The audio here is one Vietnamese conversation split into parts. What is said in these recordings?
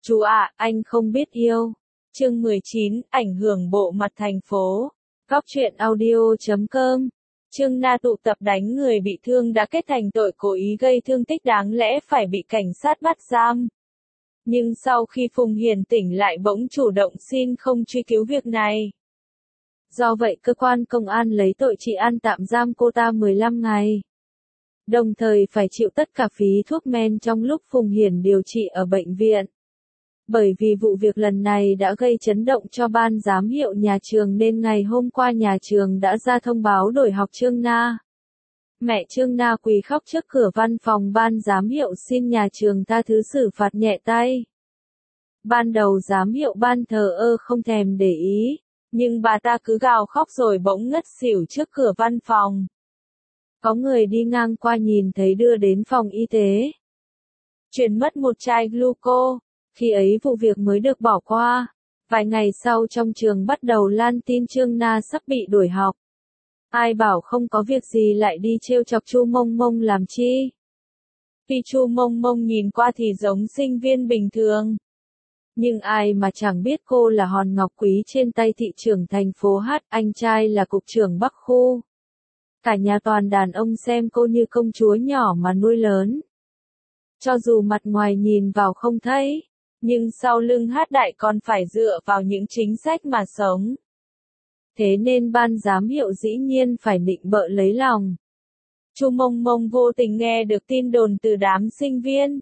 Chú ạ, anh không biết yêu. Chương 19, ảnh hưởng bộ mặt thành phố. Góc truyện audio.com. Trương Na tụ tập đánh người bị thương đã kết thành tội cố ý gây thương tích đáng lẽ phải bị cảnh sát bắt giam. Nhưng sau khi Phùng Hiền tỉnh lại bỗng chủ động xin không truy cứu việc này. Do vậy cơ quan công an lấy tội trị an tạm giam cô ta 15 ngày. Đồng thời phải chịu tất cả phí thuốc men trong lúc Phùng Hiền điều trị ở bệnh viện. Bởi vì vụ việc lần này đã gây chấn động cho ban giám hiệu nhà trường nên ngày hôm qua nhà trường đã ra thông báo đổi học Trương Na. Mẹ Trương Na quỳ khóc trước cửa văn phòng ban giám hiệu xin nhà trường tha thứ xử phạt nhẹ tay. Ban đầu giám hiệu ban thờ ơ không thèm để ý, nhưng bà ta cứ gào khóc rồi bỗng ngất xỉu trước cửa văn phòng. Có người đi ngang qua nhìn thấy đưa đến phòng y tế. Chuyển mất một chai gluco. Khi ấy vụ việc mới được bỏ qua. Vài ngày sau trong trường bắt đầu lan tin Trương Na sắp bị đuổi học. Ai bảo không có việc gì lại đi trêu chọc Chu Mông Mông làm chi? Vì Chu Mông Mông nhìn qua thì giống sinh viên bình thường. Nhưng ai mà chẳng biết cô là hòn ngọc quý trên tay thị trưởng thành phố H, anh trai là cục trưởng Bắc Khu. Cả nhà toàn đàn ông xem cô như công chúa nhỏ mà nuôi lớn. Cho dù mặt ngoài nhìn vào không thấy, nhưng sau lưng Hát Đại còn phải dựa vào những chính sách mà sống. Thế nên ban giám hiệu dĩ nhiên phải nịnh bợ lấy lòng. Chu Mông Mông vô tình nghe được tin đồn từ đám sinh viên.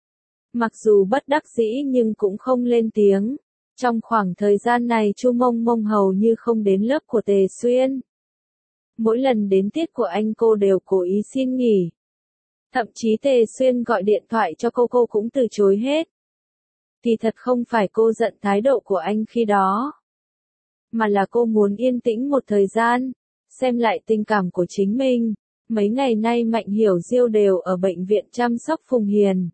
Mặc dù bất đắc dĩ nhưng cũng không lên tiếng. Trong khoảng thời gian này Chu Mông Mông hầu như không đến lớp của Tề Xuyên. Mỗi lần đến tiết của anh cô đều cố ý xin nghỉ. Thậm chí Tề Xuyên gọi điện thoại cho cô cũng từ chối hết. Thì thật không phải cô giận thái độ của anh khi đó, mà là cô muốn yên tĩnh một thời gian, xem lại tình cảm của chính mình. Mấy ngày nay Mạnh Hiểu Diêu đều ở bệnh viện chăm sóc Phùng Hiền.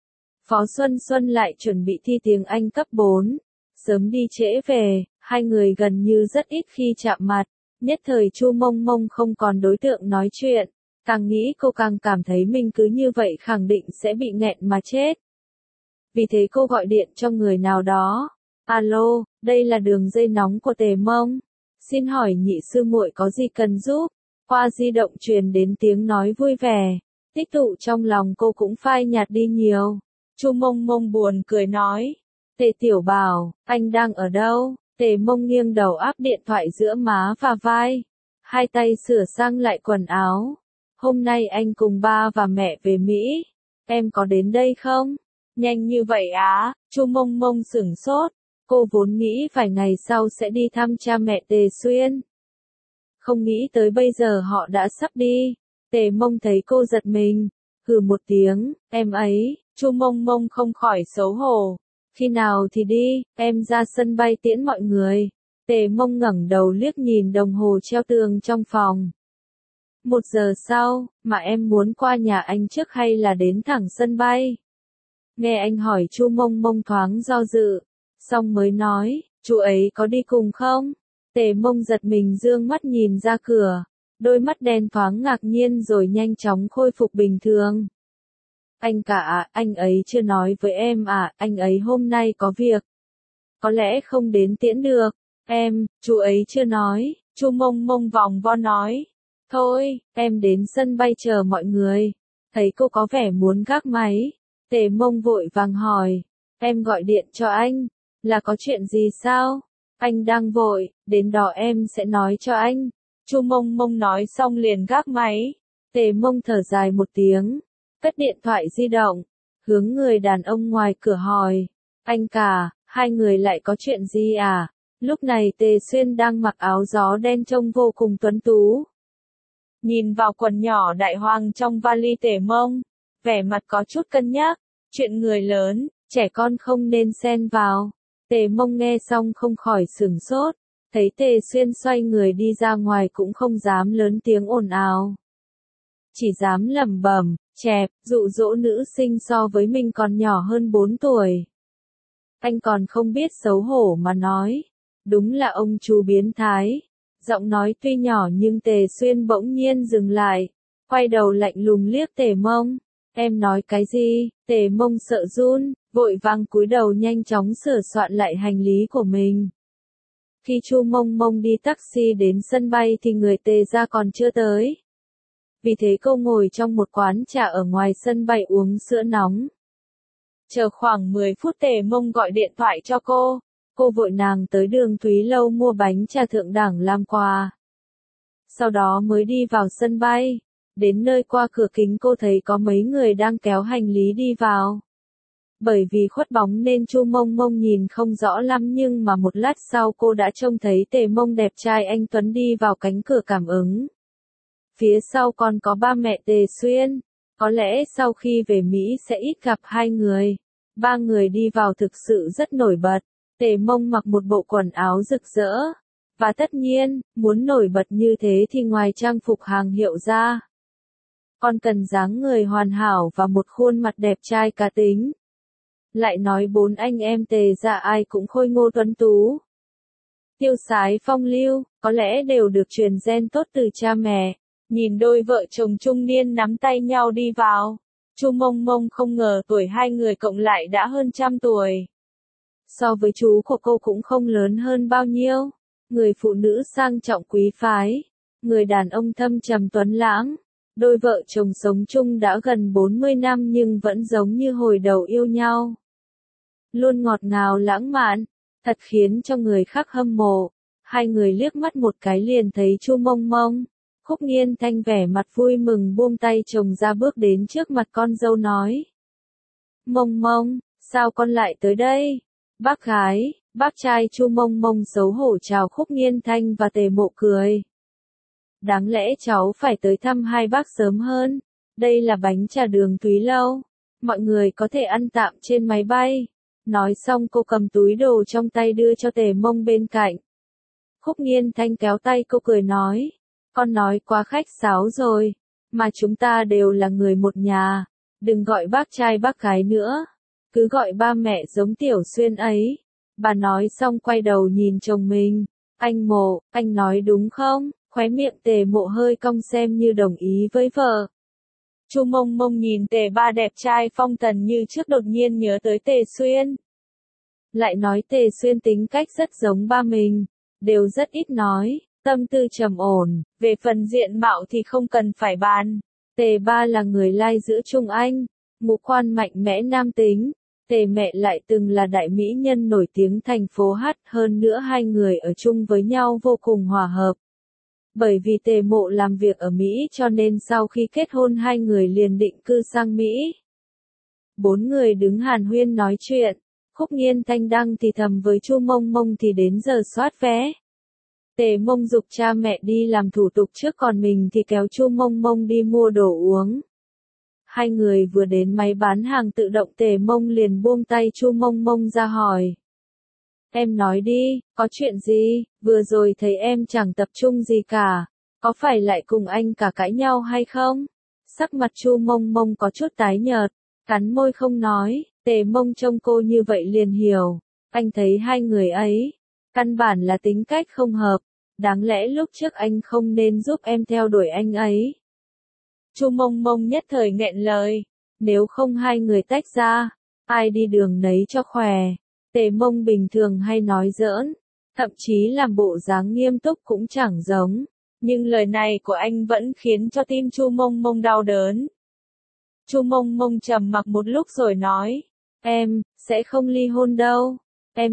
Phó Xuân Xuân lại chuẩn bị thi tiếng Anh cấp 4, sớm đi trễ về, hai người gần như rất ít khi chạm mặt. Nhất thời Chu Mông Mông không còn đối tượng nói chuyện, càng nghĩ cô càng cảm thấy mình cứ như vậy khẳng định sẽ bị nghẹn mà chết. Vì thế cô gọi điện cho người nào đó. Alo, đây là đường dây nóng của Tề Mông. Xin hỏi nhị sư muội có gì cần giúp? Qua di động truyền đến tiếng nói vui vẻ. Tích tụ trong lòng cô cũng phai nhạt đi nhiều. Chu Mông Mông buồn cười nói. Tề Tiểu Bảo, anh đang ở đâu? Tề Mông nghiêng đầu áp điện thoại giữa má và vai. Hai tay sửa sang lại quần áo. Hôm nay anh cùng ba và mẹ về Mỹ. Em có đến đây không? Nhanh như vậy á? Chu Mông Mông sửng sốt. Cô vốn nghĩ vài ngày sau sẽ đi thăm cha mẹ Tề Xuyên. Không nghĩ tới bây giờ họ đã sắp đi. Tề Mông thấy cô giật mình. Hừ một tiếng, em ấy. Chu Mông Mông không khỏi xấu hổ. Khi nào thì đi, em ra sân bay tiễn mọi người. Tề Mông ngẩng đầu liếc nhìn đồng hồ treo tường trong phòng. 1 giờ sau, mà em muốn qua nhà anh trước hay là đến thẳng sân bay? Nghe anh hỏi Chu Mông Mông thoáng do dự, xong mới nói, chú ấy có đi cùng không? Tề Mông giật mình dương mắt nhìn ra cửa, đôi mắt đen thoáng ngạc nhiên rồi nhanh chóng khôi phục bình thường. Anh cả à, anh ấy chưa nói với em à, anh ấy hôm nay có việc. Có lẽ không đến tiễn được, chú ấy chưa nói, Chu Mông Mông vòng vo nói. Thôi, em đến sân bay chờ mọi người. Thấy cô có vẻ muốn gác máy. Tề Mông vội vàng hỏi. Em gọi điện cho anh. Là có chuyện gì sao? Anh đang vội, đến đó em sẽ nói cho anh. Chu Mông Mông nói xong liền gác máy. Tề Mông thở dài một tiếng. Cất điện thoại di động. Hướng người đàn ông ngoài cửa hỏi. Anh cả, hai người lại có chuyện gì à? Lúc này Tề Xuyên đang mặc áo gió đen trông vô cùng tuấn tú. Nhìn vào quần nhỏ đại hoàng trong vali Tề Mông, vẻ mặt có chút cân nhắc, chuyện người lớn, trẻ con không nên xen vào. Tề Mông nghe xong không khỏi sửng sốt, thấy Tề Xuyên xoay người đi ra ngoài cũng không dám lớn tiếng ồn ào. Chỉ dám lẩm bẩm, chẹp, dụ dỗ nữ sinh so với mình còn nhỏ hơn 4 tuổi. Anh còn không biết xấu hổ mà nói, đúng là ông chú biến thái. Giọng nói tuy nhỏ nhưng Tề Xuyên bỗng nhiên dừng lại, quay đầu lạnh lùng liếc Tề Mông. Em nói cái gì? Tề Mông sợ run, vội vàng cúi đầu nhanh chóng sửa soạn lại hành lý của mình. Khi Chu Mông Mông đi taxi đến sân bay thì người Tề gia còn chưa tới. Vì thế cô ngồi trong một quán trà ở ngoài sân bay uống sữa nóng. Chờ khoảng 10 phút Tề Mông gọi điện thoại cho cô. Cô vội nàng tới đường Thúy Lâu mua bánh trà thượng đẳng làm quà. Sau đó mới đi vào sân bay. Đến nơi qua cửa kính cô thấy có mấy người đang kéo hành lý đi vào. Bởi vì khuất bóng nên Chu Mông Mông nhìn không rõ lắm nhưng mà một lát sau cô đã trông thấy Tề Mông đẹp trai anh Tuấn đi vào cánh cửa cảm ứng. Phía sau còn có ba mẹ Tề Xuyên. Có lẽ sau khi về Mỹ sẽ ít gặp hai người. Ba người đi vào thực sự rất nổi bật. Tề Mông mặc một bộ quần áo rực rỡ. Và tất nhiên, muốn nổi bật như thế thì ngoài trang phục hàng hiệu ra, còn cần dáng người hoàn hảo và một khuôn mặt đẹp trai cá tính. Lại nói bốn anh em Tề gia ai cũng khôi ngô tuấn tú, tiêu sái phong lưu, có lẽ đều được truyền gen tốt từ cha mẹ. Nhìn đôi vợ chồng trung niên nắm tay nhau đi vào, Chu Mông Mông không ngờ tuổi hai người cộng lại đã hơn 100 tuổi. So với chú của cô cũng không lớn hơn bao nhiêu. Người phụ nữ sang trọng quý phái, người đàn ông thâm trầm tuấn lãng. Đôi vợ chồng sống chung đã gần 40 năm nhưng vẫn giống như hồi đầu yêu nhau. Luôn ngọt ngào lãng mạn, thật khiến cho người khác hâm mộ. Hai người liếc mắt một cái liền thấy Chu Mông Mông. Khúc Nghiên Thanh vẻ mặt vui mừng buông tay chồng ra bước đến trước mặt con dâu nói. Mông Mông, sao con lại tới đây? Bác gái, bác trai Chu Mông Mông xấu hổ chào Khúc Nghiên Thanh và Tề Mộ cười. Đáng lẽ cháu phải tới thăm hai bác sớm hơn. Đây là bánh trà đường Thúy Lâu. Mọi người có thể ăn tạm trên máy bay. Nói xong cô cầm túi đồ trong tay đưa cho Tề Mông bên cạnh. Khúc Nghiên Thanh kéo tay cô cười nói. Con nói quá khách sáo rồi. Mà chúng ta đều là người một nhà. Đừng gọi bác trai bác gái nữa. Cứ gọi ba mẹ giống Tiểu Xuyên ấy. Bà nói xong quay đầu nhìn chồng mình. Anh Mộ, anh nói đúng không? Khóe miệng Tề Mộ hơi cong xem như đồng ý với vợ. Chu Mông Mông nhìn Tề ba đẹp trai phong tần như trước đột nhiên nhớ tới Tề Xuyên. Lại nói Tề Xuyên tính cách rất giống ba mình, đều rất ít nói, tâm tư trầm ổn, về phần diện mạo thì không cần phải bàn. Tề ba là người lai giữa Trung Anh, ngũ quan mạnh mẽ nam tính. Tề mẹ lại từng là đại mỹ nhân nổi tiếng thành phố Hát, hơn nữa hai người ở chung với nhau vô cùng hòa hợp. Bởi vì Tề Mộ làm việc ở Mỹ cho nên sau khi kết hôn hai người liền định cư sang Mỹ. Bốn người đứng hàn huyên nói chuyện. Khúc Nghiên Thanh đang thì thầm với Chu Mông Mông thì đến giờ soát vé. Tề Mông giục cha mẹ đi làm thủ tục trước còn mình thì kéo Chu Mông Mông đi mua đồ uống. Hai người vừa đến máy bán hàng tự động Tề Mông liền buông tay Chu Mông Mông ra hỏi. Em nói đi, có chuyện gì, vừa rồi thấy em chẳng tập trung gì cả, có phải lại cùng anh cả cãi nhau hay không? Sắc mặt Chu Mông Mông có chút tái nhợt, cắn môi không nói. Tề Mông trông cô như vậy liền hiểu, anh thấy hai người ấy, căn bản là tính cách không hợp, đáng lẽ lúc trước anh không nên giúp em theo đuổi anh ấy. Chu Mông Mông nhất thời nghẹn lời, nếu không hai người tách ra, ai đi đường nấy cho khỏe. Tề Mông bình thường hay nói giỡn, thậm chí làm bộ dáng nghiêm túc cũng chẳng giống, nhưng lời này của anh vẫn khiến cho tim Chu Mông Mông đau đớn. Chu Mông Mông trầm mặc một lúc rồi nói, em sẽ không ly hôn đâu, em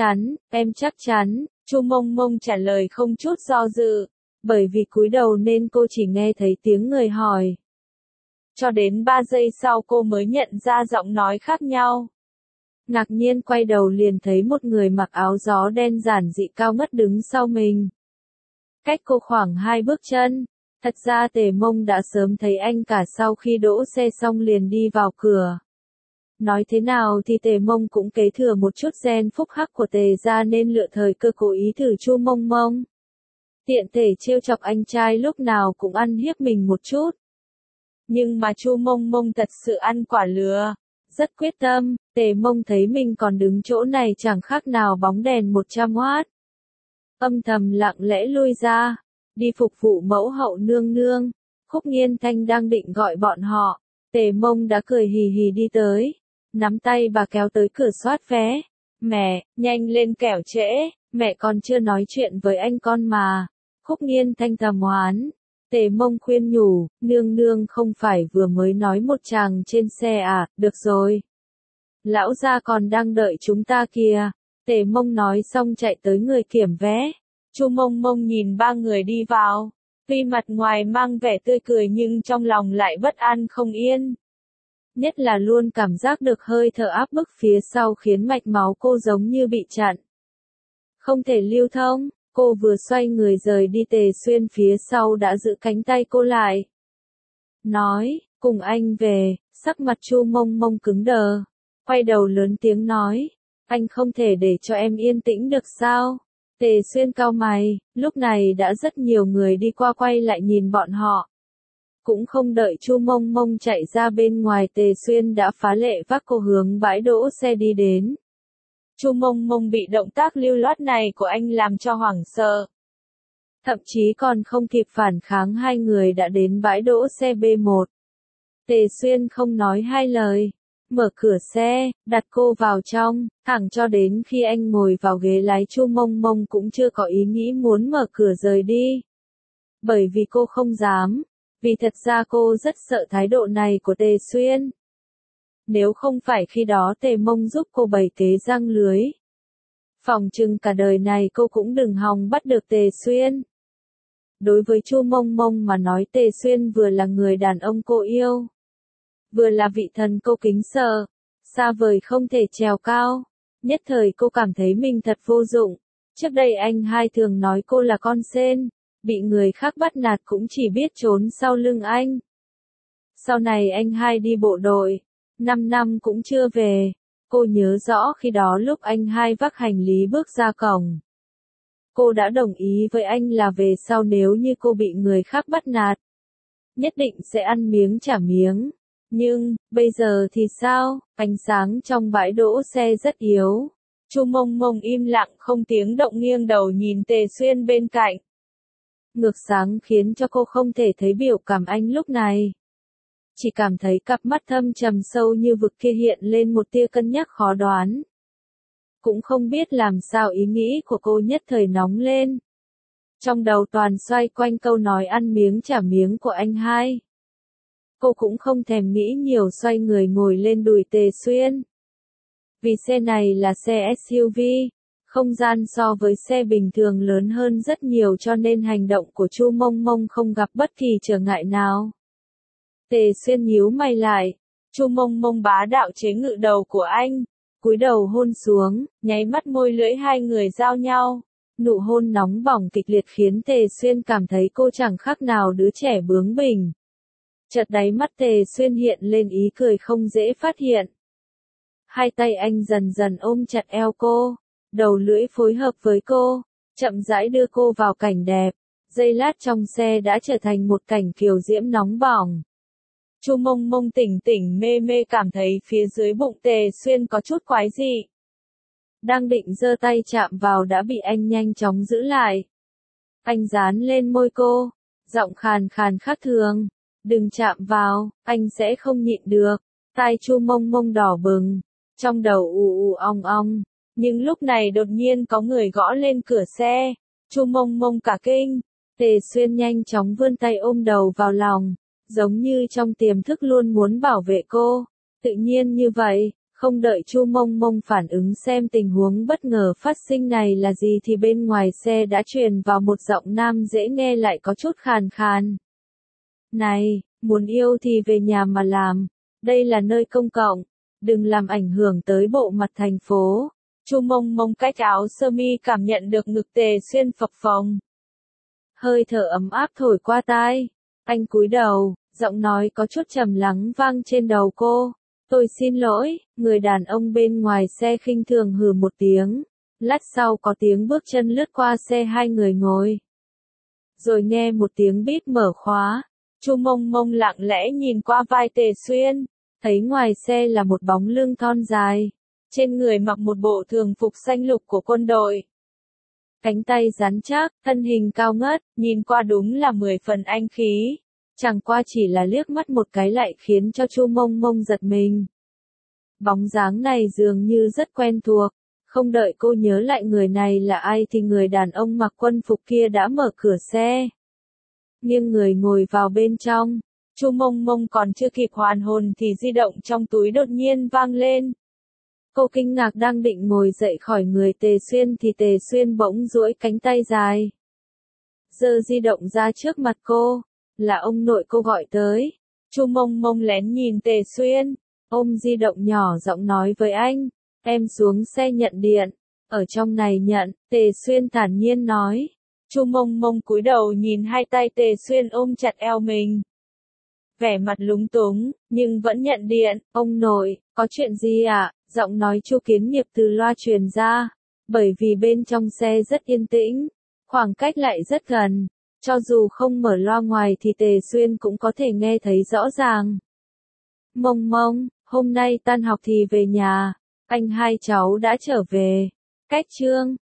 chắc chắn, Chu Mông Mông trả lời không chút do dự, bởi vì cúi đầu nên cô chỉ nghe thấy tiếng người hỏi. Cho đến 3 giây sau cô mới nhận ra giọng nói khác nhau. Ngạc nhiên quay đầu liền thấy một người mặc áo gió đen giản dị cao ngất đứng sau mình. Cách cô khoảng 2 bước chân. Thật ra Tề Mông đã sớm thấy anh cả sau khi đỗ xe xong liền đi vào cửa. Nói thế nào thì Tề Mông cũng kế thừa một chút gen phúc hắc của Tề gia nên lựa thời cơ cố ý thử Chu Mông Mông. Tiện thể trêu chọc anh trai lúc nào cũng ăn hiếp mình một chút. Nhưng mà Chu Mông Mông thật sự ăn quả lừa. Rất quyết tâm, Tề Mông thấy mình còn đứng chỗ này chẳng khác nào bóng đèn 100W. Âm thầm lặng lẽ lui ra, đi phục vụ mẫu hậu nương nương. Khúc Nghiên Thanh đang định gọi bọn họ, Tề Mông đã cười hì hì đi tới. nắm tay bà kéo tới cửa soát vé. Mẹ, nhanh lên kẻo trễ, mẹ còn chưa nói chuyện với anh con mà. Khúc Nghiên Thanh thầm oán. Tề Mông khuyên nhủ, nương nương không phải vừa mới nói một chàng trên xe à, được rồi. Lão gia còn đang đợi chúng ta kìa. Tề Mông nói xong chạy tới người kiểm vé. Chu Mông Mông nhìn ba người đi vào. Tuy mặt ngoài mang vẻ tươi cười nhưng trong lòng lại bất an không yên. Nhất là luôn cảm giác được hơi thở áp bức phía sau khiến mạch máu cô giống như bị chặn. Không thể lưu thông, cô vừa xoay người rời đi Tề Xuyên phía sau đã giữ cánh tay cô lại. Nói, cùng anh về, sắc mặt Chu Mông Mông cứng đờ. Quay đầu lớn tiếng nói, anh không thể để cho em yên tĩnh được sao? Tề Xuyên cau mày, lúc này đã rất nhiều người đi qua quay lại nhìn bọn họ. Cũng không đợi Chu Mông Mông chạy ra bên ngoài Tề Xuyên đã phá lệ vác cô hướng bãi đỗ xe đi đến. Chu Mông Mông bị động tác lưu loát này của anh làm cho hoảng sợ. Thậm chí còn không kịp phản kháng hai người đã đến bãi đỗ xe B1. Tề Xuyên không nói hai lời. Mở cửa xe, đặt cô vào trong, thẳng cho đến khi anh ngồi vào ghế lái Chu Mông Mông cũng chưa có ý nghĩ muốn mở cửa rời đi. Bởi vì cô không dám, vì thật ra cô rất sợ thái độ này của Tề Xuyên. Nếu không phải khi đó Tề Mông giúp cô bày kế răng lưới. Phỏng chừng cả đời này cô cũng đừng hòng bắt được Tề Xuyên. Đối với Chu Mông Mông mà nói Tề Xuyên vừa là người đàn ông cô yêu. Vừa là vị thần cô kính sợ, xa vời không thể trèo cao. Nhất thời cô cảm thấy mình thật vô dụng. Trước đây anh hai thường nói cô là con sên, bị người khác bắt nạt cũng chỉ biết trốn sau lưng anh. Sau này anh hai đi bộ đội, 5 năm cũng chưa về. Cô nhớ rõ khi đó lúc anh hai vác hành lý bước ra cổng. Cô đã đồng ý với anh là về sau nếu như cô bị người khác bắt nạt, nhất định sẽ ăn miếng trả miếng. Nhưng, bây giờ thì sao? Ánh sáng trong bãi đỗ xe rất yếu. Chu Mông Mông im lặng không tiếng động nghiêng đầu nhìn Tề Xuyên bên cạnh. Ngược sáng khiến cho cô không thể thấy biểu cảm anh lúc này. Chỉ cảm thấy cặp mắt thâm trầm sâu như vực kia hiện lên một tia cân nhắc khó đoán. Cũng không biết làm sao ý nghĩ của cô nhất thời nóng lên. Trong đầu toàn xoay quanh câu nói ăn miếng trả miếng của anh hai. Cô cũng không thèm nghĩ nhiều xoay người ngồi lên đùi Tề Xuyên. Vì xe này là xe SUV, không gian so với xe bình thường lớn hơn rất nhiều cho nên hành động của Chu Mông Mông không gặp bất kỳ trở ngại nào. Tề Xuyên nhíu mày lại, Chu Mông Mông bá đạo chế ngự đầu của anh, cúi đầu hôn xuống, nháy mắt môi lưỡi hai người giao nhau. Nụ hôn nóng bỏng kịch liệt khiến Tề Xuyên cảm thấy cô chẳng khác nào đứa trẻ bướng bỉnh. Chợt đáy mắt Tề Xuyên hiện lên ý cười không dễ phát hiện. Hai tay anh dần dần ôm chặt eo cô, đầu lưỡi phối hợp với cô, chậm rãi đưa cô vào cảnh đẹp. Giây lát trong xe đã trở thành một cảnh kiều diễm nóng bỏng. Chu Mông Mông tỉnh tỉnh mê mê cảm thấy phía dưới bụng Tề Xuyên có chút quái dị. Đang định giơ tay chạm vào đã bị anh nhanh chóng giữ lại. Anh dán lên môi cô, giọng khàn khàn khác thường. Đừng chạm vào, anh sẽ không nhịn được. Tai Chu Mông Mông đỏ bừng, trong đầu ù ù ong ong. Nhưng lúc này đột nhiên có người gõ lên cửa xe. Chu Mông Mông cả kinh. Tề Xuyên nhanh chóng vươn tay ôm đầu vào lòng, giống như trong tiềm thức luôn muốn bảo vệ cô. Tự nhiên như vậy, không đợi Chu Mông Mông phản ứng xem tình huống bất ngờ phát sinh này là gì thì bên ngoài xe đã truyền vào một giọng nam dễ nghe lại có chút khàn khàn. Này, muốn yêu thì về nhà mà làm, đây là nơi công cộng, đừng làm ảnh hưởng tới bộ mặt thành phố. Chu Mông Mông cách áo sơ mi cảm nhận được ngực Tề Xuyên phập phồng. Hơi thở ấm áp thổi qua tai, anh cúi đầu, giọng nói có chút trầm lắng vang trên đầu cô. Tôi xin lỗi, người đàn ông bên ngoài xe khinh thường hừ một tiếng. Lát sau có tiếng bước chân lướt qua xe hai người ngồi. Rồi nghe một tiếng bít mở khóa. Chu Mông Mông lặng lẽ nhìn qua vai Tề Xuyên, thấy ngoài xe là một bóng lưng thon dài, trên người mặc một bộ thường phục xanh lục của quân đội. Cánh tay rắn chắc, thân hình cao ngất, nhìn qua đúng là 10 phần anh khí. Chẳng qua chỉ là liếc mắt một cái lại khiến cho Chu Mông Mông giật mình. Bóng dáng này dường như rất quen thuộc. Không đợi cô nhớ lại người này là ai thì người đàn ông mặc quân phục kia đã mở cửa xe. Nghiêng người ngồi vào bên trong. Chu Mông Mông còn chưa kịp hoàn hồn thì di động trong túi đột nhiên vang lên. Cô kinh ngạc đang định ngồi dậy khỏi người Tề Xuyên thì Tề Xuyên bỗng duỗi cánh tay dài. Giơ di động ra trước mặt cô. Là ông nội cô gọi tới. Chu Mông Mông lén nhìn Tề Xuyên. Ôm di động nhỏ giọng nói với anh. Em xuống xe nhận điện. Ở trong này nhận, Tề Xuyên thản nhiên nói. Chu Mông Mông cúi đầu nhìn hai tay Tề Xuyên ôm chặt eo mình. Vẻ mặt lúng túng, nhưng vẫn nhận điện. Ông nội, có chuyện gì ạ? Giọng nói Chu Kiến Nghiệp từ loa truyền ra. Bởi vì bên trong xe rất yên tĩnh, khoảng cách lại rất gần. Cho dù không mở loa ngoài thì Tề Xuyên cũng có thể nghe thấy rõ ràng. Mông Mông, hôm nay tan học thì về nhà. Anh hai cháu đã trở về. Cách chương